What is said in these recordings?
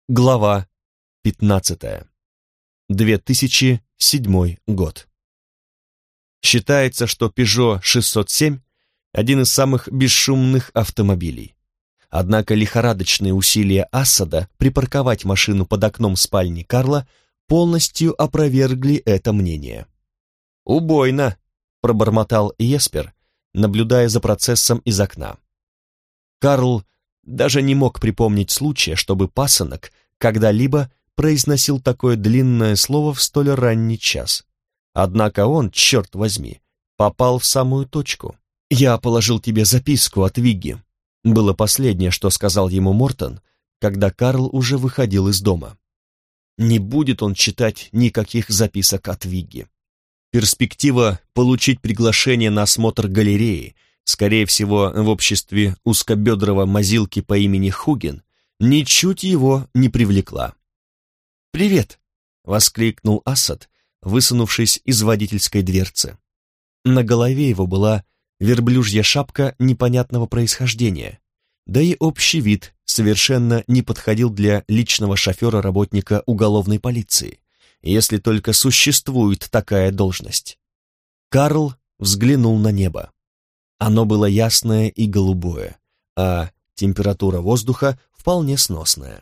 Глава 15. 2007 год. Считается, что Peugeot 607 – один из самых бесшумных автомобилей. Однако лихорадочные усилия Ассада припарковать машину под окном спальни Карла полностью опровергли это мнение. «Убойно!» – пробормотал Еспер, наблюдая за процессом из окна. Карл даже не мог припомнить случая, чтобы пасынок когда-либо произносил такое длинное слово в столь ранний час. Однако он, черт возьми, попал в самую точку. «Я положил тебе записку от Вигги», было последнее, что сказал ему Мортон, когда Карл уже выходил из дома. Не будет он читать никаких записок от Вигги. Перспектива получить приглашение на осмотр галереи, скорее всего, в обществе узкобедрого мазилки по имени Хуген, ничуть его не привлекла. «Привет!» — воскликнул Ассад, высунувшись из водительской дверцы. На голове его была верблюжья шапка непонятного происхождения, да и общий вид совершенно не подходил для личного шофера работника уголовной полиции, если только существует такая должность. Карл взглянул на небо. Оно было ясное и голубое, а температура воздуха вполне сносная.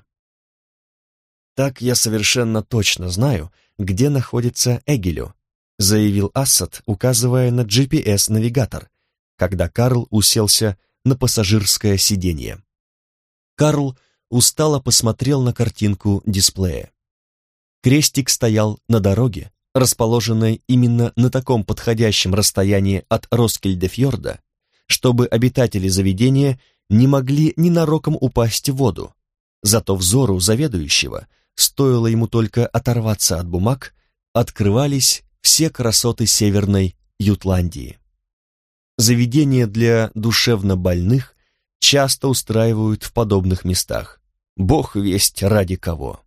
«Так я совершенно точно знаю, где находится Эгилю», заявил Ассад, указывая на GPS-навигатор, когда Карл уселся на пассажирское сиденье. Карл устало посмотрел на картинку дисплея. Крестик стоял на дороге, расположенной именно на таком подходящем расстоянии от Роскильдефьорда, чтобы обитатели заведения не могли ненароком упасть в воду. Зато взору заведующего, стоило ему только оторваться от бумаг, открывались все красоты Северной Ютландии. Заведения для душевнобольных часто устраивают в подобных местах. Бог весть ради кого.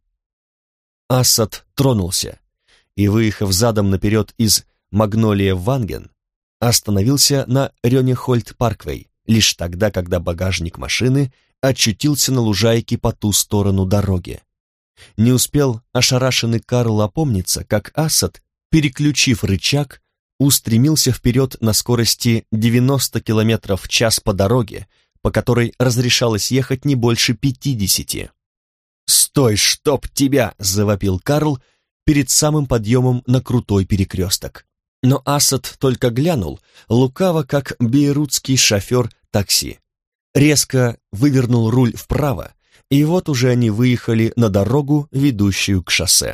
Ассад тронулся и, выехав задом наперед из Магнолия-Ванген, остановился на Рёнехольд-Парквей лишь тогда, когда багажник машины очутился на лужайке по ту сторону дороги. Не успел ошарашенный Карл опомниться, как Ассад, переключив рычаг, устремился вперед на скорости 90 км в час по дороге, по которой разрешалось ехать не больше 50. «Стой, чтоб тебя!» — завопил Карл перед самым подъемом на крутой перекресток. Но Ассад только глянул, лукаво, как бейрутский шофер такси. Резко вывернул руль вправо, и вот уже они выехали на дорогу, ведущую к шоссе.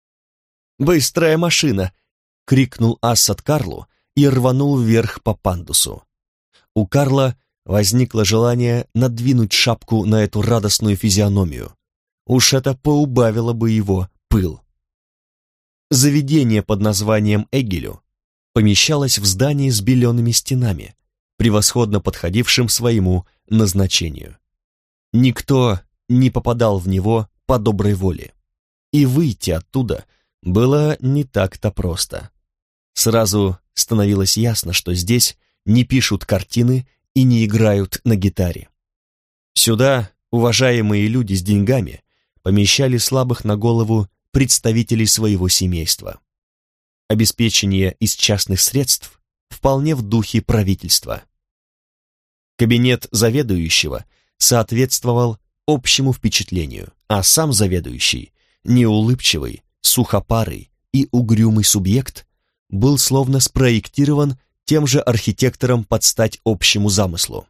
«Быстрая машина!» — крикнул Ассад Карлу и рванул вверх по пандусу. У Карла возникло желание надвинуть шапку на эту радостную физиономию. Уж это поубавило бы его пыл. Заведение под названием Эгилю помещалось в здании с белеными стенами, превосходно подходившим своему назначению. Никто не попадал в него по доброй воле, и выйти оттуда было не так-то просто. Сразу становилось ясно, что здесь не пишут картины и не играют на гитаре. Сюда уважаемые люди с деньгами помещали слабых на голову представителей своего семейства. Обеспечение из частных средств вполне в духе правительства. Кабинет заведующего соответствовал общему впечатлению, а сам заведующий, неулыбчивый, сухопарый и угрюмый субъект, был словно спроектирован тем же архитектором под стать общему замыслу.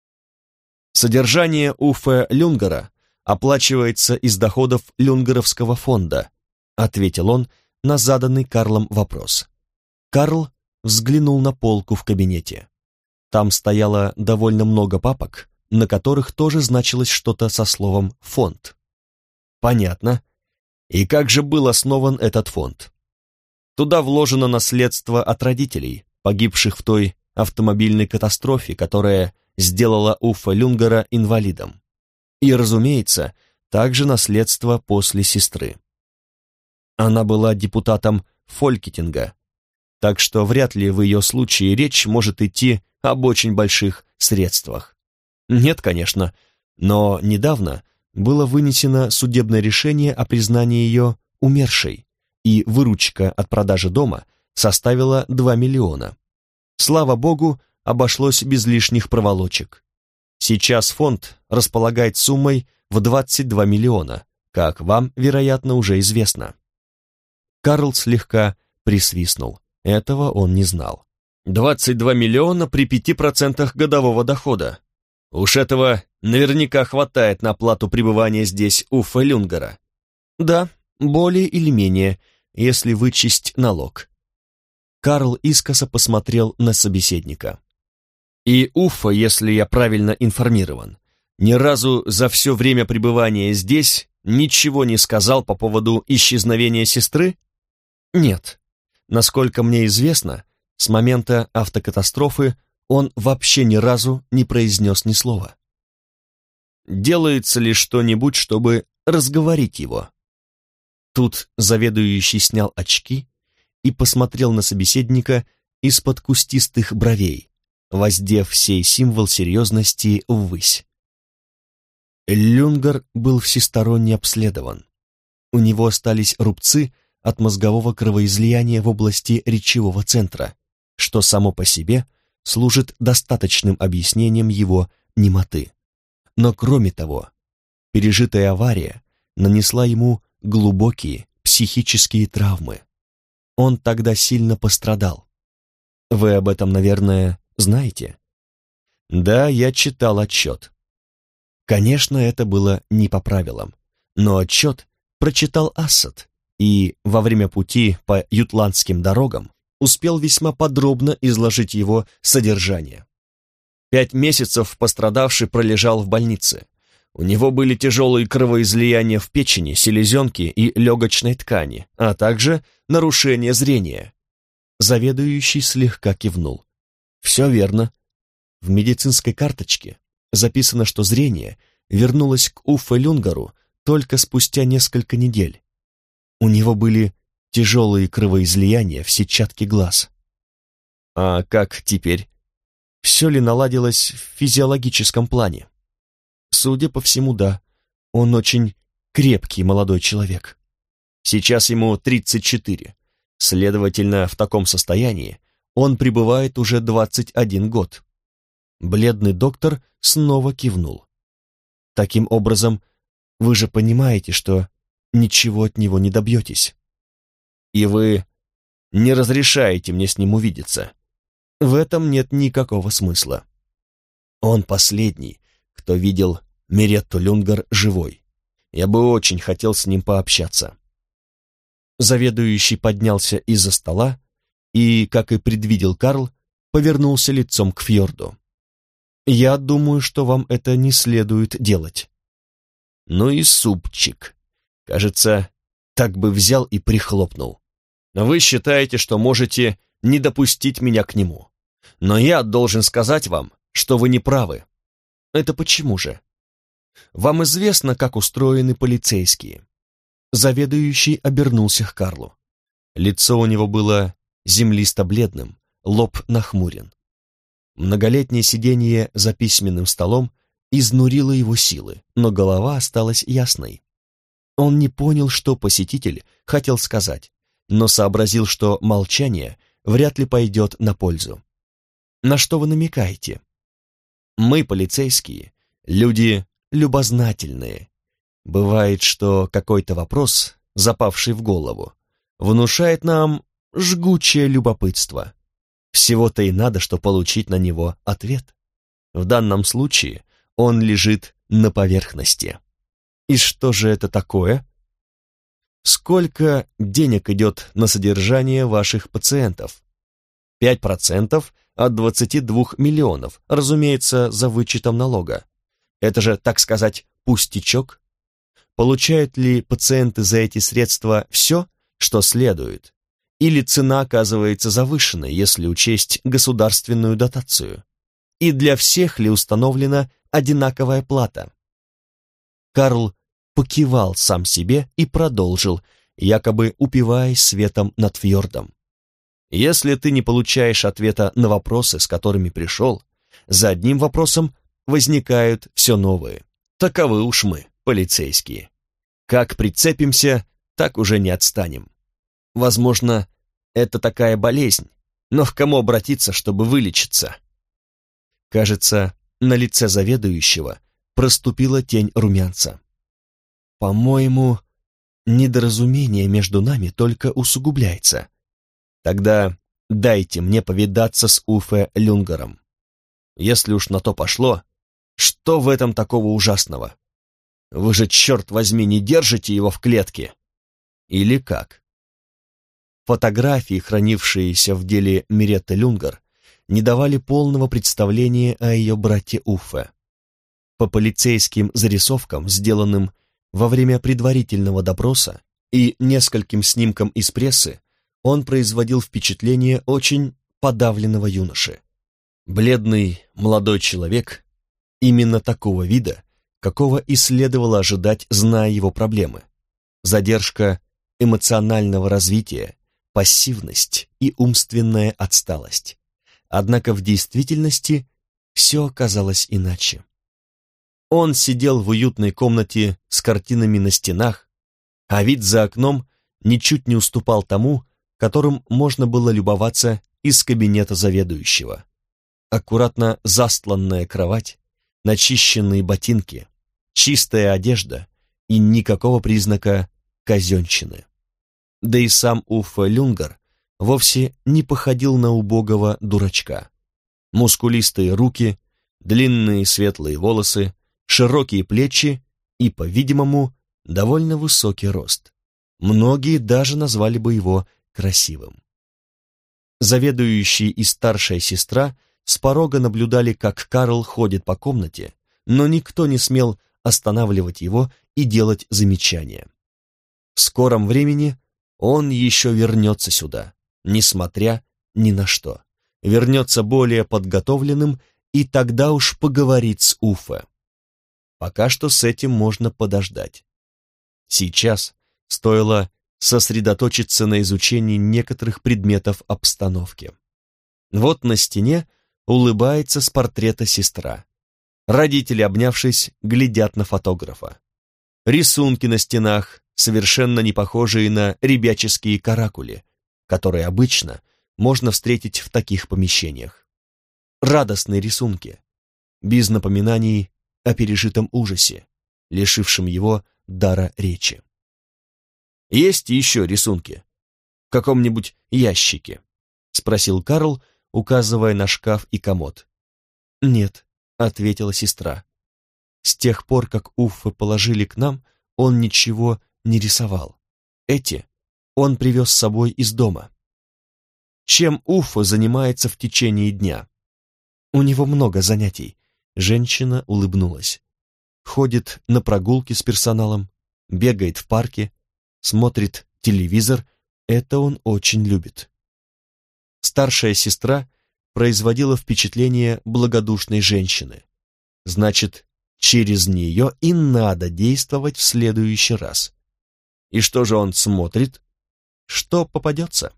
Содержание Уффе Люнгера оплачивается из доходов Люнгеровского фонда, ответил он на заданный Карлом вопрос. Карл взглянул на полку в кабинете. Там стояло довольно много папок, на которых тоже значилось что-то со словом «фонд». Понятно. И как же был основан этот фонд? Туда вложено наследство от родителей, погибших в той автомобильной катастрофе, которая сделала Уффе Люнгера инвалидом. И, разумеется, также наследство после сестры. Она была депутатом Фолькетинга, так что вряд ли в ее случае речь может идти об очень больших средствах. Нет, конечно, но недавно было вынесено судебное решение о признании ее умершей, и выручка от продажи дома составила 2 миллиона. Слава богу, обошлось без лишних проволочек. Сейчас фонд располагает суммой в 22 миллиона, как вам, вероятно, уже известно. Карл слегка присвистнул. Этого он не знал. 22 миллиона при 5% годового дохода. Уж этого наверняка хватает на плату пребывания здесь Уффе Люнгера. Да, более или менее, если вычесть налог. Карл искоса посмотрел на собеседника. И Уффе, если я правильно информирован, ни разу за все время пребывания здесь ничего не сказал по поводу исчезновения сестры? Нет. Насколько мне известно, с момента автокатастрофы он вообще ни разу не произнес ни слова. Делается ли что-нибудь, чтобы разговорить его? Тут заведующий снял очки и посмотрел на собеседника из-под кустистых бровей, воздев сей символ серьезности ввысь. Люнгер был всесторонне обследован. У него остались рубцы от мозгового кровоизлияния в области речевого центра, что само по себе служит достаточным объяснением его немоты. Но кроме того, пережитая авария нанесла ему глубокие психические травмы. Он тогда сильно пострадал. Вы об этом, наверное, знаете? Да, я читал отчет. Конечно, это было не по правилам, но отчет прочитал Ассад и во время пути по ютландским дорогам успел весьма подробно изложить его содержание. 5 месяцев пострадавший пролежал в больнице. У него были тяжелые кровоизлияния в печени, селезенке и легочной ткани, а также нарушение зрения. Заведующий слегка кивнул. Все верно. В медицинской карточке записано, что зрение вернулось к Уффе Люнгеру только спустя несколько недель. У него были тяжелые кровоизлияния в сетчатке глаз. А как теперь? Все ли наладилось в физиологическом плане? Судя по всему, да. Он очень крепкий молодой человек. Сейчас ему 34. Следовательно, в таком состоянии он пребывает уже 21 год. Бледный доктор снова кивнул. Таким образом, вы же понимаете, что ничего от него не добьетесь. И вы не разрешаете мне с ним увидеться. В этом нет никакого смысла. Он последний, кто видел Миретту Люнгер живой. Я бы очень хотел с ним пообщаться. Заведующий поднялся из-за стола и, как и предвидел Карл, повернулся лицом к фьорду. «Я думаю, что вам это не следует делать». Ну и супчик. Кажется, так бы взял и прихлопнул. Вы считаете, что можете не допустить меня к нему. Но я должен сказать вам, что вы не правы. Это почему же? Вам известно, как устроены полицейские. Заведующий обернулся к Карлу. Лицо у него было землисто-бледным, лоб нахмурен. Многолетнее сидение за письменным столом изнурило его силы, но голова осталась ясной. Он не понял, что посетитель хотел сказать, но сообразил, что молчание вряд ли пойдет на пользу. На что вы намекаете? Мы, полицейские, люди любознательные. Бывает, что какой-то вопрос, запавший в голову, внушает нам жгучее любопытство. Всего-то и надо, что получить на него ответ. В данном случае он лежит на поверхности. И что же это такое? Сколько денег идет на содержание ваших пациентов? 5% от 22 миллионов, разумеется, за вычетом налога. Это же, так сказать, пустячок. Получают ли пациенты за эти средства все, что следует? Или цена оказывается завышенной, если учесть государственную дотацию? И для всех ли установлена одинаковая плата? Карл покивал сам себе и продолжил, якобы упиваясь светом над фьордом. Если ты не получаешь ответа на вопросы, с которыми пришел, за одним вопросом возникают все новые. Таковы уж мы. полицейские. Как прицепимся, так уже не отстанем. Возможно, это такая болезнь, но к кому обратиться, чтобы вылечиться? Кажется, на лице заведующего проступила тень румянца. По-моему, недоразумение между нами только усугубляется. Тогда дайте мне повидаться с Уффе Люнгером. Если уж на то пошло, что в этом такого ужасного? Вы же, черт возьми, не держите его в клетке? Или как? Фотографии, хранившиеся в деле Миретты Люнгер, не давали полного представления о ее брате Уффе. По полицейским зарисовкам, сделанным во время предварительного допроса, и нескольким снимкам из прессы, он производил впечатление очень подавленного юноши. Бледный молодой человек, именно такого вида, какого и следовало ожидать, зная его проблемы. Задержка эмоционального развития, пассивность и умственная отсталость. Однако в действительности все оказалось иначе. Он сидел в уютной комнате с картинами на стенах, а вид за окном ничуть не уступал тому, которым можно было любоваться из кабинета заведующего. Аккуратно застланная кровать, начищенные ботинки, чистая одежда и никакого признака казенщины. Да и сам Уффе Люнгер вовсе не походил на убогого дурачка. Мускулистые руки, длинные светлые волосы, широкие плечи и, по-видимому, довольно высокий рост. Многие даже назвали бы его красивым. Заведующий и старшая сестра с порога наблюдали, как Карл ходит по комнате, но никто не смел останавливать его и делать замечания. В скором времени он еще вернется сюда, несмотря ни на что. Вернется более подготовленным, и тогда уж поговорит с Уффе. Пока что с этим можно подождать. Сейчас стоило сосредоточиться на изучении некоторых предметов обстановки. Вот на стене улыбается с портрета сестра. Родители, обнявшись, глядят на фотографа. Рисунки на стенах, совершенно не похожие на ребяческие каракули, которые обычно можно встретить в таких помещениях. Радостные рисунки, без напоминаний о пережитом ужасе, лишившем его дара речи. «Есть еще рисунки? В каком-нибудь ящике?» — спросил Карл, указывая на шкаф и комод. «Нет», — ответила сестра. «С тех пор, как Уффе положили к нам, он ничего не рисовал. Эти он привез с собой из дома». «Чем Уффе занимается в течение дня?» «У него много занятий», — женщина улыбнулась. «Ходит на прогулки с персоналом, бегает в парке, смотрит телевизор, это он очень любит». Старшая сестра производила впечатление благодушной женщины. Значит, через нее и надо действовать в следующий раз. И что же он смотрит? Что попадется?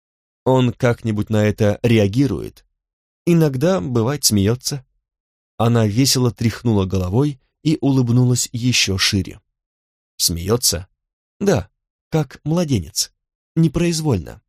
Он как-нибудь на это реагирует. Иногда, бывает, смеется. Она весело тряхнула головой и улыбнулась еще шире. Смеется? Да, как младенец. Непроизвольно.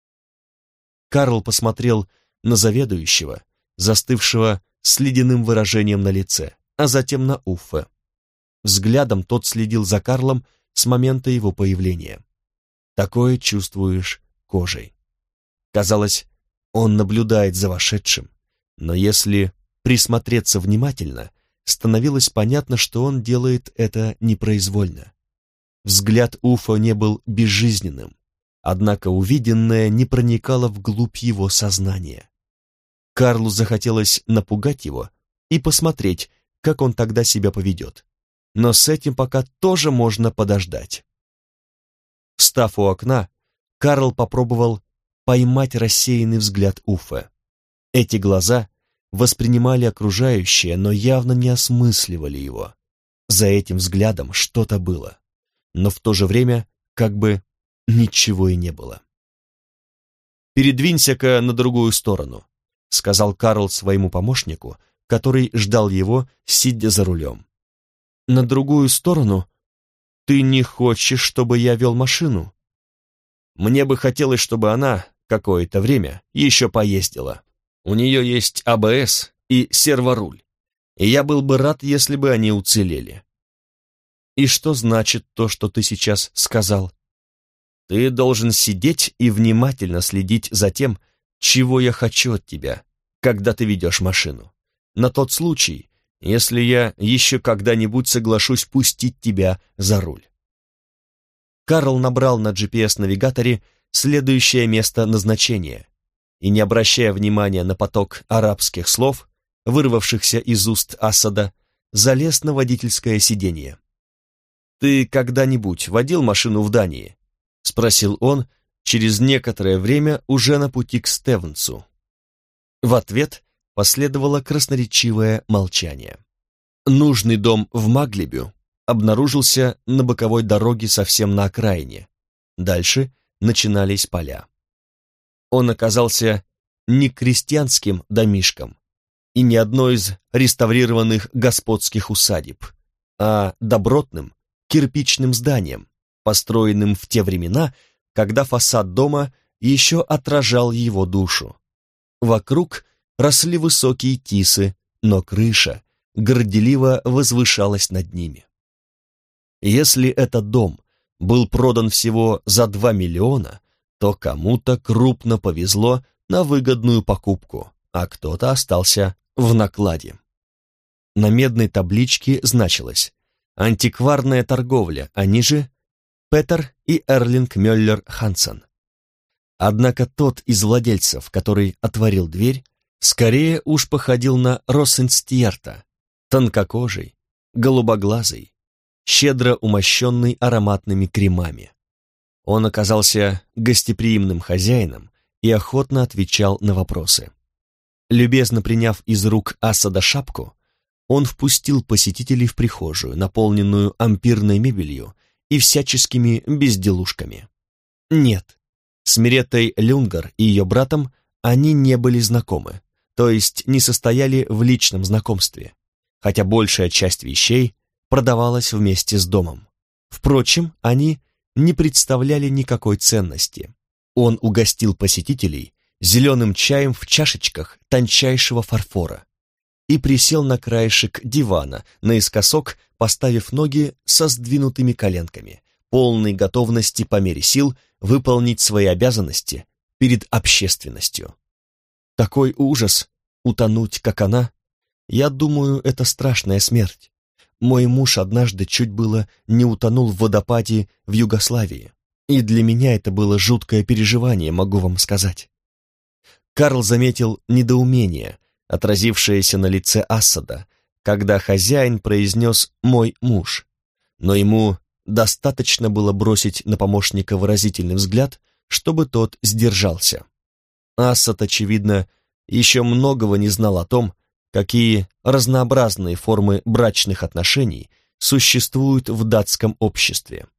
Карл посмотрел на заведующего, застывшего с ледяным выражением на лице, а затем на Уффе. Взглядом тот следил за Карлом с момента его появления. Такое чувствуешь кожей. Казалось, он наблюдает за вошедшим, но если присмотреться внимательно, становилось понятно, что он делает это непроизвольно. Взгляд Уффе не был безжизненным, однако увиденное не проникало вглубь его сознания. Карлу захотелось напугать его и посмотреть, как он тогда себя поведет. Но с этим пока тоже можно подождать. Встав у окна, Карл попробовал поймать рассеянный взгляд Уффе. Эти глаза воспринимали окружающее, но явно не осмысливали его. За этим взглядом что-то было, но в то же время как бы ничего и не было. «Передвинься-ка на другую сторону», — сказал Карл своему помощнику, который ждал его, сидя за рулем. на другую сторону? Ты не хочешь, чтобы я вел машину? Мне бы хотелось, чтобы она какое-то время еще поездила. У нее есть АБС и серворуль, и я был бы рад, если бы они уцелели. И что значит то, что ты сейчас сказал? Ты должен сидеть и внимательно следить за тем, чего я хочу от тебя, когда ты ведешь машину. На тот случай, если я еще когда-нибудь соглашусь пустить тебя за руль. Карл набрал на GPS-навигаторе следующее место назначения и, не обращая внимания на поток арабских слов, вырвавшихся из уст Асада, залез на водительское сиденье. «Ты когда-нибудь водил машину в Дании?» — спросил он через некоторое время уже на пути к Стевенсу. В ответ последовало красноречивое молчание. Нужный дом в Маглибю обнаружился на боковой дороге совсем на окраине. Дальше начинались поля. Он оказался не крестьянским домишком и не одной из реставрированных господских усадеб, а добротным кирпичным зданием, построенным в те времена, когда фасад дома еще отражал его душу. Вокруг росли высокие тисы, но крыша горделиво возвышалась над ними. Если этот дом был продан всего за 2 миллиона, то кому-то крупно повезло на выгодную покупку, а кто-то остался в накладе. На медной табличке значилось «Антикварная торговля», а ниже «Петер и Эрлинг Мюллер Хансен». Однако тот из владельцев, который отворил дверь, скорее уж походил на Росенстьерта, тонкокожий, голубоглазый, щедро умощенный ароматными кремами. Он оказался гостеприимным хозяином и охотно отвечал на вопросы. Любезно приняв из рук Асада шапку, он впустил посетителей в прихожую, наполненную ампирной мебелью и всяческими безделушками. Нет, с Мереттой Люнгар и ее братом они не были знакомы, то есть не состояли в личном знакомстве, хотя большая часть вещей продавалась вместе с домом. Впрочем, они не представляли никакой ценности. Он угостил посетителей зеленым чаем в чашечках тончайшего фарфора и присел на краешек дивана, наискосок поставив ноги со сдвинутыми коленками, полной готовности по мере сил выполнить свои обязанности перед общественностью. Такой ужас — утонуть, как она. Я думаю, это страшная смерть. Мой муж однажды чуть было не утонул в водопаде в Югославии, и для меня это было жуткое переживание, могу вам сказать. Карл заметил недоумение, отразившееся на лице Асада, когда хозяин произнес «мой муж», но ему достаточно было бросить на помощника выразительный взгляд, чтобы тот сдержался. Асад, очевидно, еще многого не знал о том, какие разнообразные формы брачных отношений существуют в датском обществе.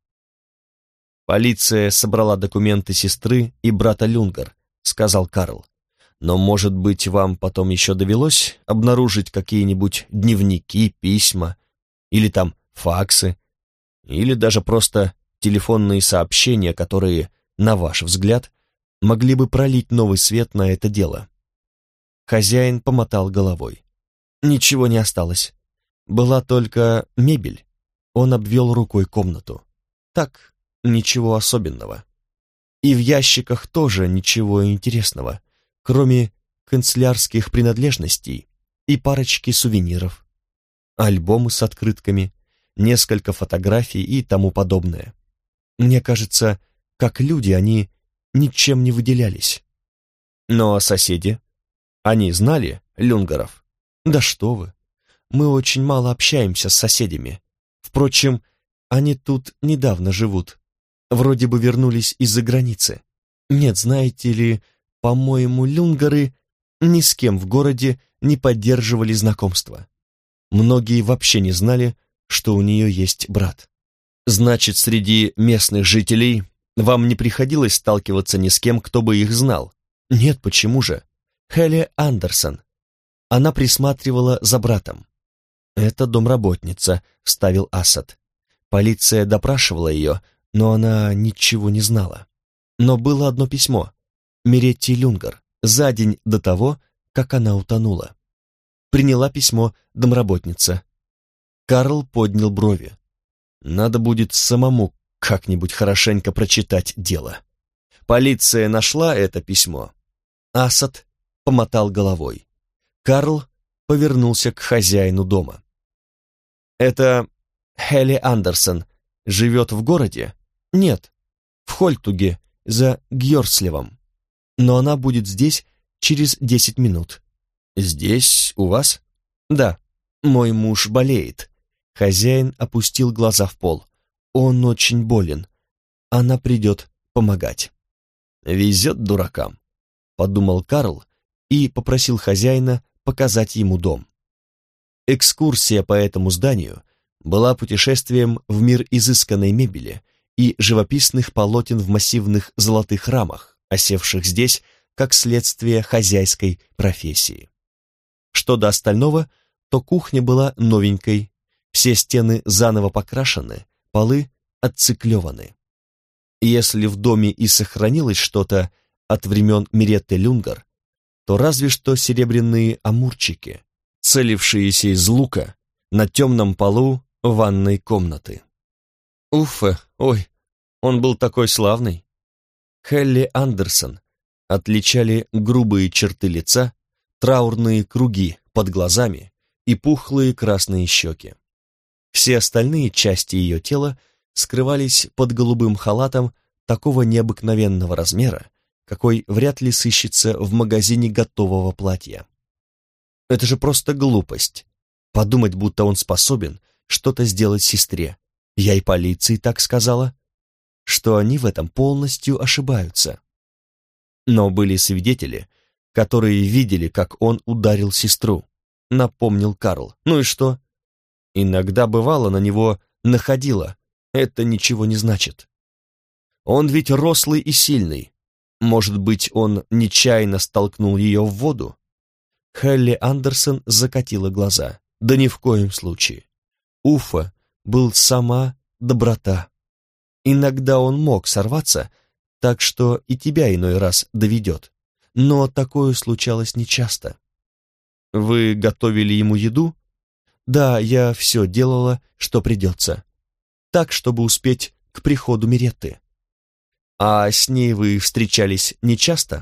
«Полиция собрала документы сестры и брата Люнгар», — сказал Карл. «Но, может быть, вам потом еще довелось обнаружить какие-нибудь дневники, письма, или там факсы, или даже просто телефонные сообщения, которые, на ваш взгляд, могли бы пролить новый свет на это дело?» Хозяин помотал головой. Ничего не осталось. Была только мебель. Он обвел рукой комнату. Так, ничего особенного. И в ящиках тоже ничего интересного, кроме канцелярских принадлежностей и парочки сувениров. Альбомы с открытками, несколько фотографий и тому подобное. Мне кажется, как люди они ничем не выделялись. Но соседи, они знали Люнгаров? Да что вы, мы очень мало общаемся с соседями. Впрочем, они тут недавно живут. Вроде бы вернулись из-за границы. Нет, знаете ли, по-моему, Люнгары ни с кем в городе не поддерживали знакомства. Многие вообще не знали, что у нее есть брат. Значит, среди местных жителей вам не приходилось сталкиваться ни с кем, кто бы их знал? Нет, почему же? Хелли Андерсон. Она присматривала за братом. «Это домработница», — вставил Асад. Полиция допрашивала ее, но она ничего не знала. Но было одно письмо. Меретти Люнгар, за день до того, как она утонула. Приняла письмо домработница. Карл поднял брови. Надо будет самому как-нибудь хорошенько прочитать дело. Полиция нашла это письмо. Асад помотал головой. Карл повернулся к хозяину дома. «Это Хелли Андерсон живет в городе?» «Нет, в Хольтуге, за Гьорслевом. Но она будет здесь через 10 минут». «Здесь, у вас?» «Да, мой муж болеет». Хозяин опустил глаза в пол. «Он очень болен. Она придет помогать». «Везет дуракам», — подумал Карл и попросил хозяина показать ему дом. Экскурсия по этому зданию была путешествием в мир изысканной мебели и живописных полотен в массивных золотых рамах, осевших здесь как следствие хозяйской профессии. Что до остального, то кухня была новенькой, все стены заново покрашены, полы отциклеваны. Если в доме и сохранилось что-то от времен Меретты Люнгар, то разве что серебряные амурчики, целившиеся из лука на темном полу ванной комнаты. Уфа, ой, он был такой славный. Хелли Андерсон отличали грубые черты лица, траурные круги под глазами и пухлые красные щеки. Все остальные части ее тела скрывались под голубым халатом такого необыкновенного размера, какой вряд ли сыщется в магазине готового платья. Это же просто глупость. Подумать, будто он способен что-то сделать сестре. Я и полиции так сказала, что они в этом полностью ошибаются. Но были свидетели, которые видели, как он ударил сестру, напомнил Карл. Ну и что? Иногда бывало на него находило. Это ничего не значит. Он ведь рослый и сильный. Может быть, он нечаянно столкнул ее в воду? Хелли Андерсон закатила глаза. Да ни в коем случае. Уфа был сама доброта. Иногда он мог сорваться, так что и тебя иной раз доведет. Но такое случалось нечасто. Вы готовили ему еду? Да, я все делала, что придется. Так, чтобы успеть к приходу Меретты. А с ней вы встречались нечасто?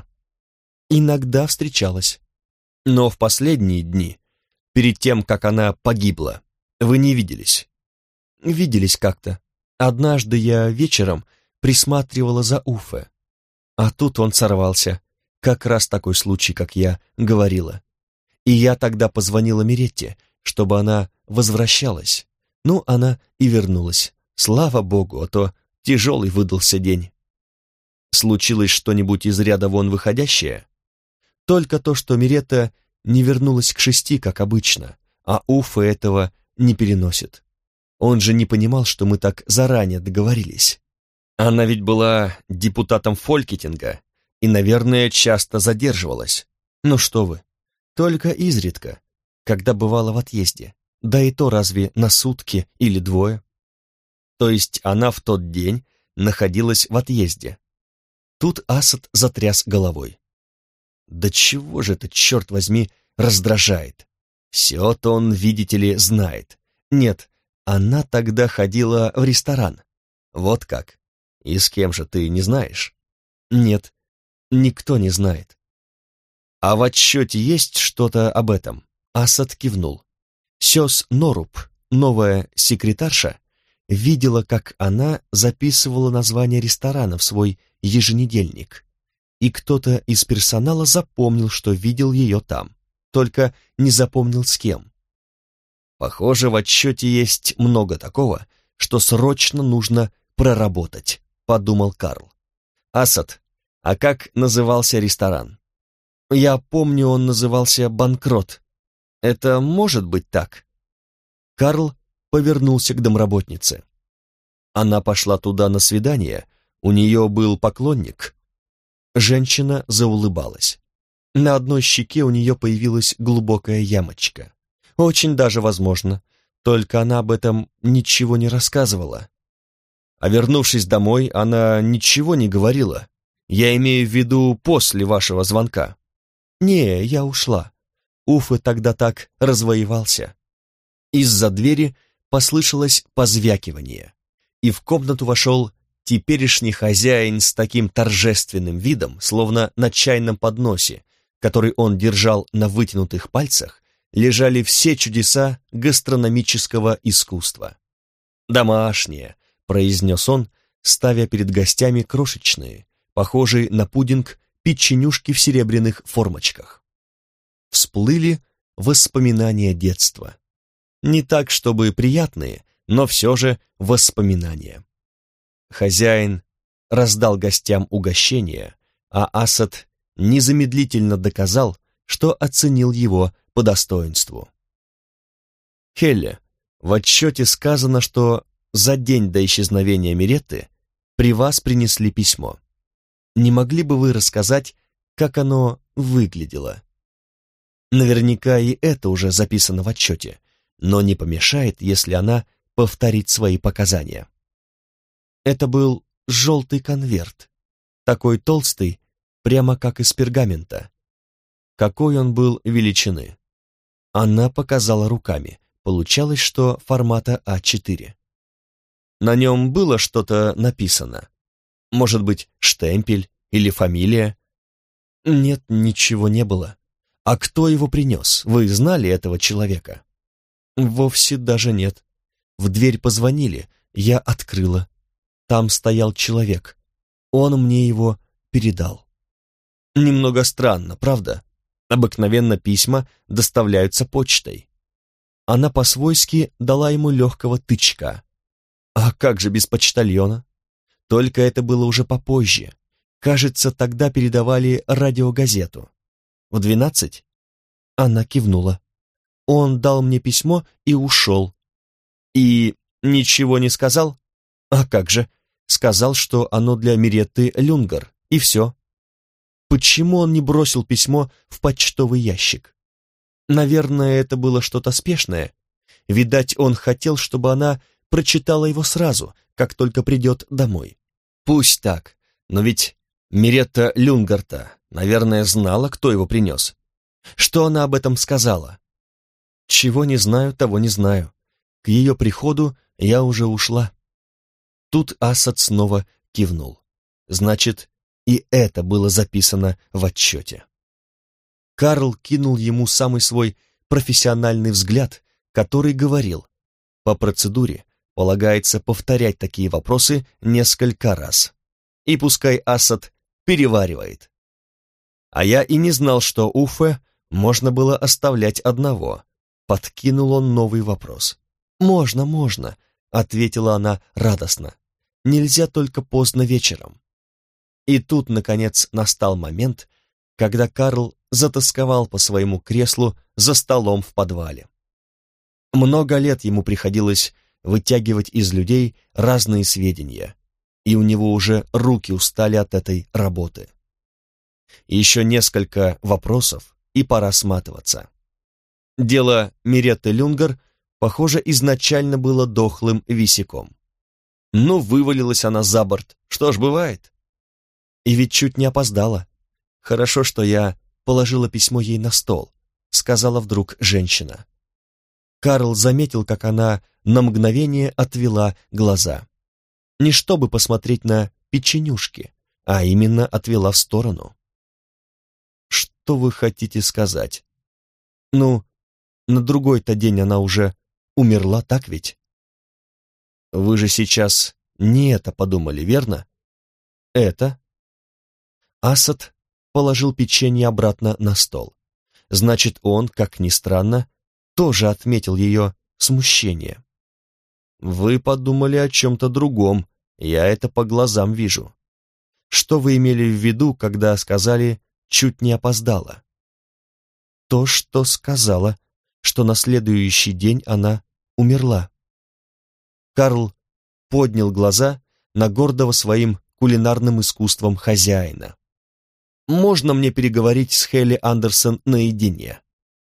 Иногда встречалась. Но в последние дни, перед тем, как она погибла, вы не виделись? Виделись как-то. Однажды я вечером присматривала за Уфе. А тут он сорвался. Как раз такой случай, как я говорила. И я тогда позвонила Меретте, чтобы она возвращалась. Ну, она и вернулась. Слава богу, а то тяжелый выдался день. Случилось что-нибудь из ряда вон выходящее? Только то, что Меретта не вернулась к 6, как обычно, а Уфа этого не переносит. Он же не понимал, что мы так заранее договорились. Она ведь была депутатом Фолькетинга и, наверное, часто задерживалась. Ну что вы, только изредка, когда бывала в отъезде, да и то разве на сутки или 2. То есть она в тот день находилась в отъезде. Тут Асад затряс головой. Да чего же это, черт возьми, раздражает? Все-то он, видите ли, знает. Нет, она тогда ходила в ресторан. Вот как. И с кем же, ты не знаешь? Нет, никто не знает. А в отчете есть что-то об этом? Асад кивнул. Сёс Норуб, новая секретарша, видела, как она записывала название ресторана в свой еженедельник. И кто-то из персонала запомнил, что видел ее там, только не запомнил с кем. Похоже, в отчете есть много такого, что срочно нужно проработать, подумал Карл. Асад, а как назывался ресторан? Я помню, он назывался «Банкрот». Это может быть так? Карл повернулся к домработнице. Она пошла туда на свидание, у нее был поклонник. Женщина заулыбалась. На одной щеке у нее появилась глубокая ямочка. Очень даже возможно, только она об этом ничего не рассказывала. А вернувшись домой, она ничего не говорила. Я имею в виду после вашего звонка. Не, я ушла. Уфе тогда так развоевался. Из-за двери послышалось позвякивание, и в комнату вошел теперешний хозяин с таким торжественным видом, словно на чайном подносе, который он держал на вытянутых пальцах, лежали все чудеса гастрономического искусства. «Домашнее», — произнес он, ставя перед гостями крошечные, похожие на пудинг, печенюшки в серебряных формочках. Всплыли воспоминания детства. Не так, чтобы приятные, но все же воспоминания. Хозяин раздал гостям угощение, а Асад незамедлительно доказал, что оценил его по достоинству. Хелле, в отчете сказано, что за день до исчезновения Миретты при вас принесли письмо. Не могли бы вы рассказать, как оно выглядело? Наверняка и это уже записано в отчете, но не помешает, если она повторит свои показания. Это был желтый конверт, такой толстый, прямо как из пергамента. Какой он был величины? Она показала руками, получалось, что формата А4. На нем было что-то написано. Может быть, штемпель или фамилия? Нет, ничего не было. А кто его принес? Вы знали этого человека? Вовсе даже нет. В дверь позвонили, я открыла. Там стоял человек. Он мне его передал. Немного странно, правда? Обыкновенно письма доставляются почтой. Она по-свойски дала ему легкого тычка. А как же без почтальона? Только это было уже попозже. Кажется, тогда передавали радиогазету. В 12? Она кивнула. Он дал мне письмо и ушел. И ничего не сказал? А как же? Сказал, что оно для Миретты Люнгар, и все. Почему он не бросил письмо в почтовый ящик? Наверное, это было что-то спешное. Видать, он хотел, чтобы она прочитала его сразу, как только придет домой. Пусть так, но ведь Миретта Люнгарта, наверное, знала, кто его принес. Что она об этом сказала? Чего не знаю, того не знаю. К ее приходу я уже ушла. Тут Асад снова кивнул. Значит, и это было записано в отчете. Карл кинул ему самый свой профессиональный взгляд, который говорил: по процедуре полагается повторять такие вопросы несколько раз. И пускай Асад переваривает. А я и не знал, что Уфе можно было оставлять одного. Подкинул он новый вопрос. «Можно, можно», — ответила она радостно. «Нельзя только поздно вечером». И тут, наконец, настал момент, когда Карл затосковал по своему креслу за столом в подвале. Много лет ему приходилось вытягивать из людей разные сведения, и у него уже руки устали от этой работы. Еще несколько вопросов, и пора сматываться. Дело Миретты Люнгар, похоже, изначально было дохлым висяком. Ну, вывалилась она за борт, что ж, бывает. И ведь чуть не опоздала. Хорошо, что я положила письмо ей на стол, сказала вдруг женщина. Карл заметил, как она на мгновение отвела глаза. Не чтобы посмотреть на печенюшки, а именно отвела в сторону. Что вы хотите сказать? Ну, на другой-то день она уже умерла, так ведь? Вы же сейчас не это подумали, верно? Это? Асад положил печенье обратно на стол. Значит, он, как ни странно, тоже отметил ее смущение. Вы подумали о чем-то другом, я это по глазам вижу. Что вы имели в виду, когда сказали «чуть не опоздала»? То, что сказала, что на следующий день она умерла. Карл поднял глаза на гордого своим кулинарным искусством хозяина. «Можно мне переговорить с Хелли Андерсон наедине?»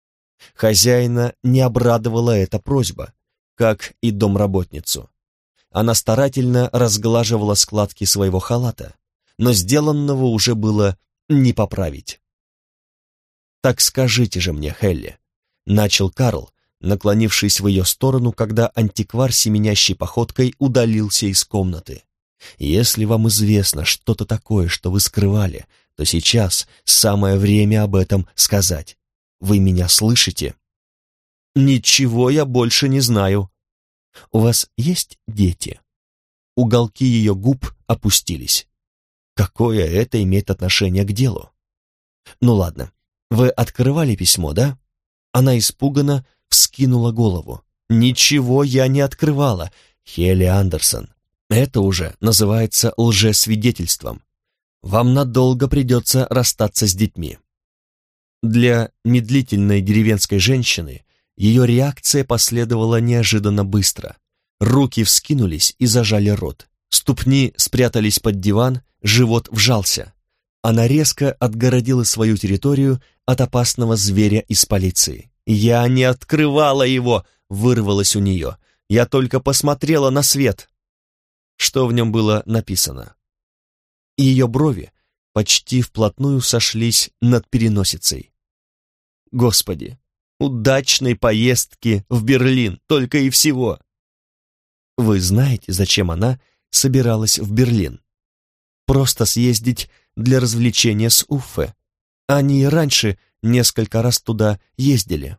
Хозяина не обрадовала эта просьба, как и домработницу. Она старательно разглаживала складки своего халата, но сделанного уже было не поправить. «Так скажите же мне, Хелли», — начал Карл, наклонившись в ее сторону, когда антиквар семенящей походкой удалился из комнаты. «Если вам известно что-то такое, что вы скрывали, то сейчас самое время об этом сказать. Вы меня слышите?» «Ничего я больше не знаю». «У вас есть дети?» Уголки ее губ опустились. Какое это имеет отношение к делу? «Ну ладно, вы открывали письмо, да?» Она испуганно вскинула голову. «Ничего я не открывала, Хелли Андерсон. Это уже называется лжесвидетельством. Вам надолго придется расстаться с детьми». Для медлительной деревенской женщины ее реакция последовала неожиданно быстро. Руки вскинулись и зажали рот. Ступни спрятались под диван, живот вжался. Она резко отгородила свою территорию от опасного зверя из полиции. «Я не открывала его!» — вырвалось у нее. «Я только посмотрела на свет!» Что в нем было написано? Ее брови почти вплотную сошлись над переносицей. «Господи, удачной поездки в Берлин, только и всего!» Вы знаете, зачем она собиралась в Берлин? Просто съездить для развлечения с Уффе. Они и раньше несколько раз туда ездили.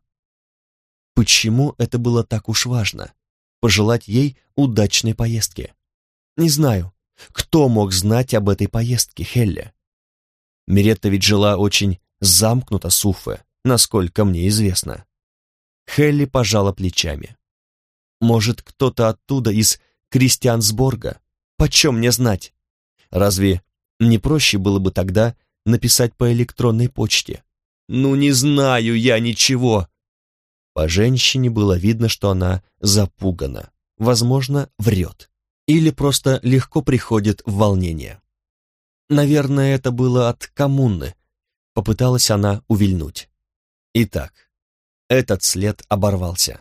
Почему это было так уж важно? Пожелать ей удачной поездки? Не знаю. Кто мог знать об этой поездке, Хелли? Миретта ведь жила очень замкнуто с Уффе, насколько мне известно. Хелли пожала плечами. Может, кто-то оттуда, из Кристиансборга? Почем мне знать? Разве не проще было бы тогда написать по электронной почте? «Ну, не знаю я ничего!» По женщине было видно, что она запугана, возможно, врет, или просто легко приходит в волнение. Наверное, это было от коммуны. Попыталась она увильнуть. Итак, этот след оборвался.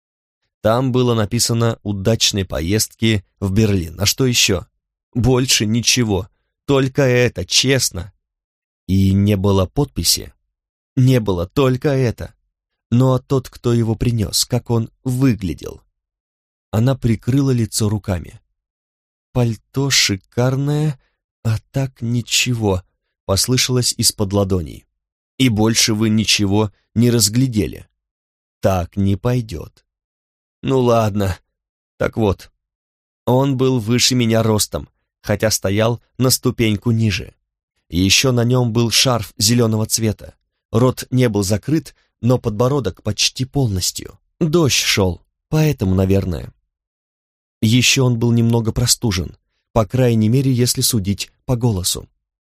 Там было написано «удачной поездки в Берлин». А что еще? Больше ничего. Только это, честно. И не было подписи. Не было, только это. Ну а тот, кто его принес, как он выглядел? Она прикрыла лицо руками. Пальто шикарное, а так ничего, послышалось из-под ладоней. И больше вы ничего не разглядели. Так не пойдет. Ну ладно. Так вот, он был выше меня ростом, хотя стоял на ступеньку ниже. И еще на нем был шарф зеленого цвета. Рот не был закрыт, но подбородок почти полностью. Дождь шел, поэтому, наверное. Еще он был немного простужен, по крайней мере, если судить по голосу.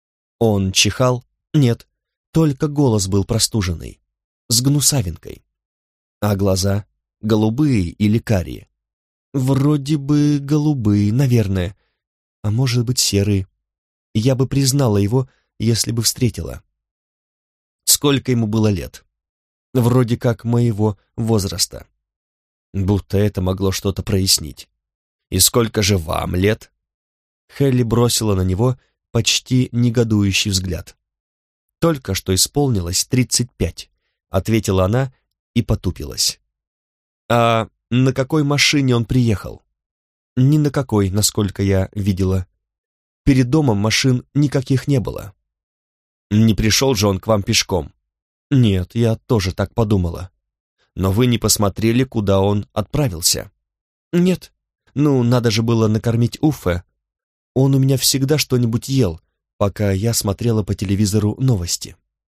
Он чихал? Нет, только голос был простуженный, с гнусавинкой. А глаза? Голубые или карие? Вроде бы голубые, наверное, а может быть серые. Я бы признала его, если бы встретила. Сколько ему было лет? Вроде как моего возраста. Будто это могло что-то прояснить. И сколько же вам лет? Хелли бросила на него почти негодующий взгляд. Только что исполнилось 35, ответила она и потупилась. А на какой машине он приехал? Ни на какой, насколько я видела. Перед домом машин никаких не было. Не пришел же он к вам пешком? Нет, я тоже так подумала. Но вы не посмотрели, куда он отправился? Нет. Ну, надо же было накормить Уффе. Он у меня всегда что-нибудь ел, пока я смотрела по телевизору новости.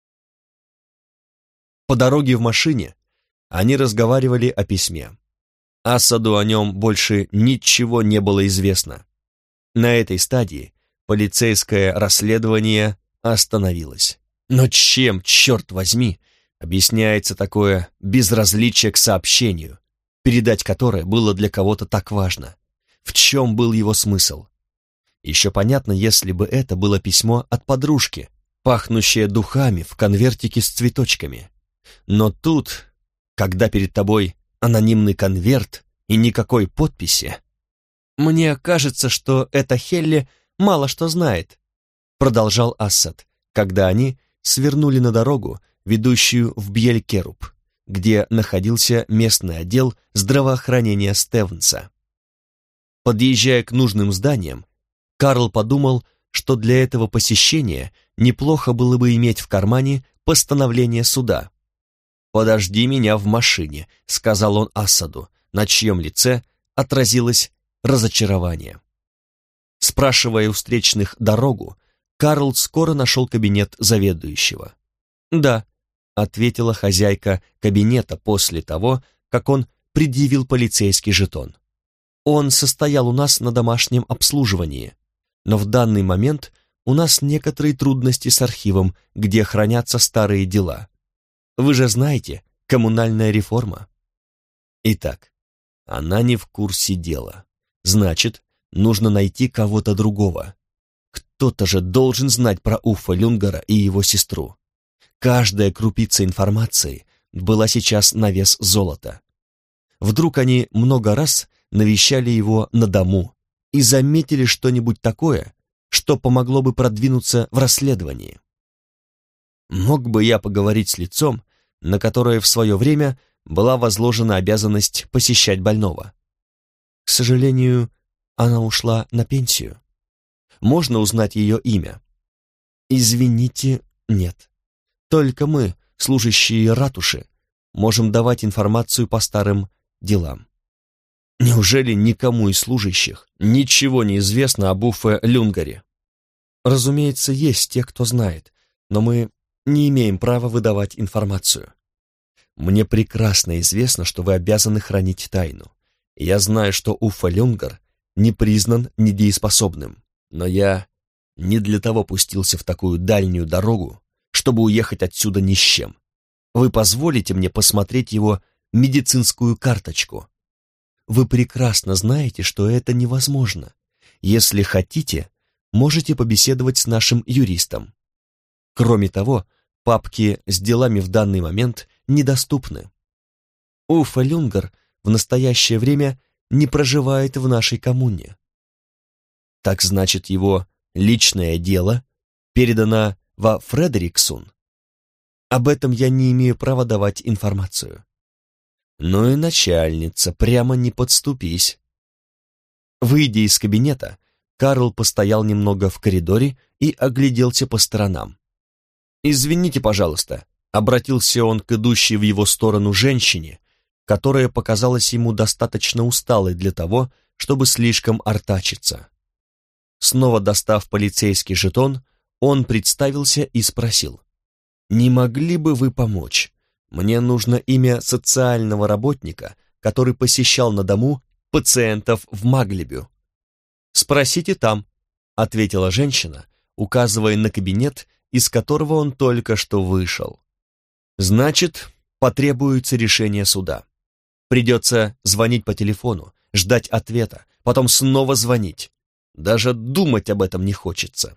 По дороге в машине они разговаривали о письме. Асаду о нем больше ничего не было известно. На этой стадии полицейское расследование остановилось. Но чем, черт возьми, объясняется такое безразличие к сообщению, передать которое было для кого-то так важно? В чем был его смысл? Еще понятно, если бы это было письмо от подружки, пахнущее духами в конвертике с цветочками. Но тут когда перед тобой анонимный конверт и никакой подписи. «Мне кажется, что эта Хелли мало что знает», продолжал Ассад, когда они свернули на дорогу, ведущую в Бьелькеруб, где находился местный отдел здравоохранения Стевенса. Подъезжая к нужным зданиям, Карл подумал, что для этого посещения неплохо было бы иметь в кармане постановление суда. «Подожди меня в машине», — сказал он Ассаду, на чьем лице отразилось разочарование. Спрашивая у встречных дорогу, Карл скоро нашел кабинет заведующего. «Да», — ответила хозяйка кабинета после того, как он предъявил полицейский жетон. «Он состоял у нас на домашнем обслуживании, но в данный момент у нас некоторые трудности с архивом, где хранятся старые дела. Вы же знаете, коммунальная реформа». Итак, она не в курсе дела. Значит, нужно найти кого-то другого. Кто-то же должен знать про Уффа Люнгера и его сестру. Каждая крупица информации была сейчас на вес золота. Вдруг они много раз навещали его на дому и заметили что-нибудь такое, что помогло бы продвинуться в расследовании. Мог бы я поговорить с лицом, на которое в свое время была возложена обязанность посещать больного? К сожалению, она ушла на пенсию. Можно узнать ее имя? Извините, нет. Только мы, служащие ратуши, можем давать информацию по старым делам. Неужели никому из служащих ничего не известно об Уффе Люнгере? Разумеется, есть те, кто знает, но мы не имеем права выдавать информацию. Мне прекрасно известно, что вы обязаны хранить тайну. Я знаю, что Уффе Люнгер не признан недееспособным, но я не для того пустился в такую дальнюю дорогу, чтобы уехать отсюда ни с чем. Вы позволите мне посмотреть его медицинскую карточку? Вы прекрасно знаете, что это невозможно. Если хотите, можете побеседовать с нашим юристом. Кроме того, папки с делами в данный момент недоступны. Уффе Люнгер в настоящее время не проживает в нашей коммуне. Так значит, его личное дело передано во Фредериксун. Об этом я не имею права давать информацию. Ну и начальница, прямо не подступись. Выйдя из кабинета, Карл постоял немного в коридоре и огляделся по сторонам. «Извините, пожалуйста», — обратился он к идущей в его сторону женщине, которая показалась ему достаточно усталой для того, чтобы слишком артачиться. Снова достав полицейский жетон, он представился и спросил: «Не могли бы вы помочь? Мне нужно имя социального работника, который посещал на дому пациентов в Маглебю». «Спросите там», — ответила женщина, указывая на кабинет, из которого он только что вышел. «Значит, потребуется решение суда. Придется звонить по телефону, ждать ответа, потом снова звонить. Даже думать об этом не хочется.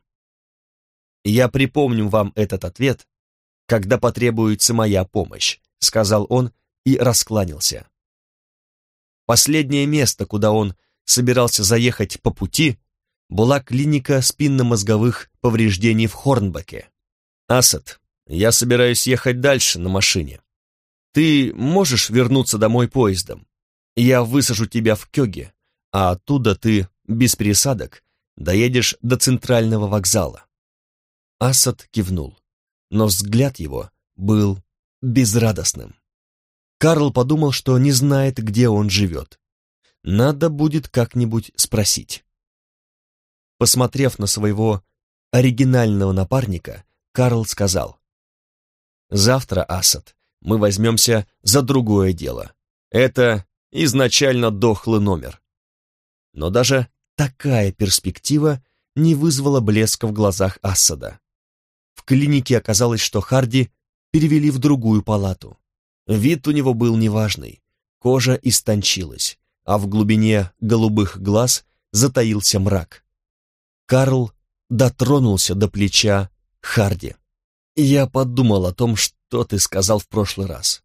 Я припомню вам этот ответ, когда потребуется моя помощь», — сказал он и раскланялся. Последнее место, куда он собирался заехать по пути, была клиника спинномозговых повреждений в Хорнбеке. «Асад, я собираюсь ехать дальше на машине. Ты можешь вернуться домой поездом? Я высажу тебя в Кёге, а оттуда ты, без пересадок, доедешь до центрального вокзала». Асад кивнул, но взгляд его был безрадостным. Карл подумал, что не знает, где он живет. Надо будет как-нибудь спросить. Посмотрев на своего оригинального напарника, Карл сказал: «Завтра, Асад, мы возьмемся за другое дело. Это изначально дохлый номер». Но даже такая перспектива не вызвала блеска в глазах Ассада. В клинике оказалось, что Харди перевели в другую палату. Вид у него был неважный, кожа истончилась, а в глубине голубых глаз затаился мрак. Карл дотронулся до плеча Харди. «Я подумал о том, что ты сказал в прошлый раз.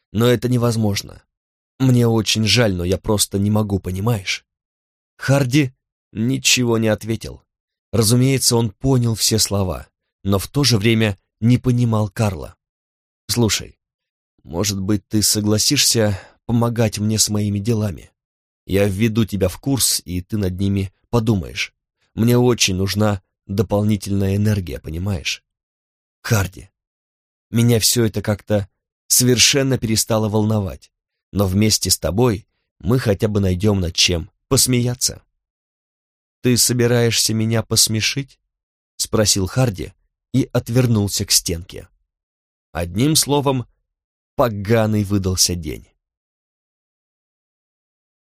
но это невозможно. Мне очень жаль, но я просто не могу, понимаешь?» Харди ничего не ответил. Разумеется, он понял все слова, но в то же время не понимал Карла. «Слушай, может быть, ты согласишься помогать мне с моими делами? Я введу тебя в курс, и ты над ними подумаешь. Мне очень нужна дополнительная энергия, понимаешь? Харди, меня все это как-то совершенно перестало волновать, но вместе с тобой мы хотя бы найдем над чем посмеяться». «Ты собираешься меня посмешить?» — спросил Харди и отвернулся к стенке. Одним словом, поганый выдался день.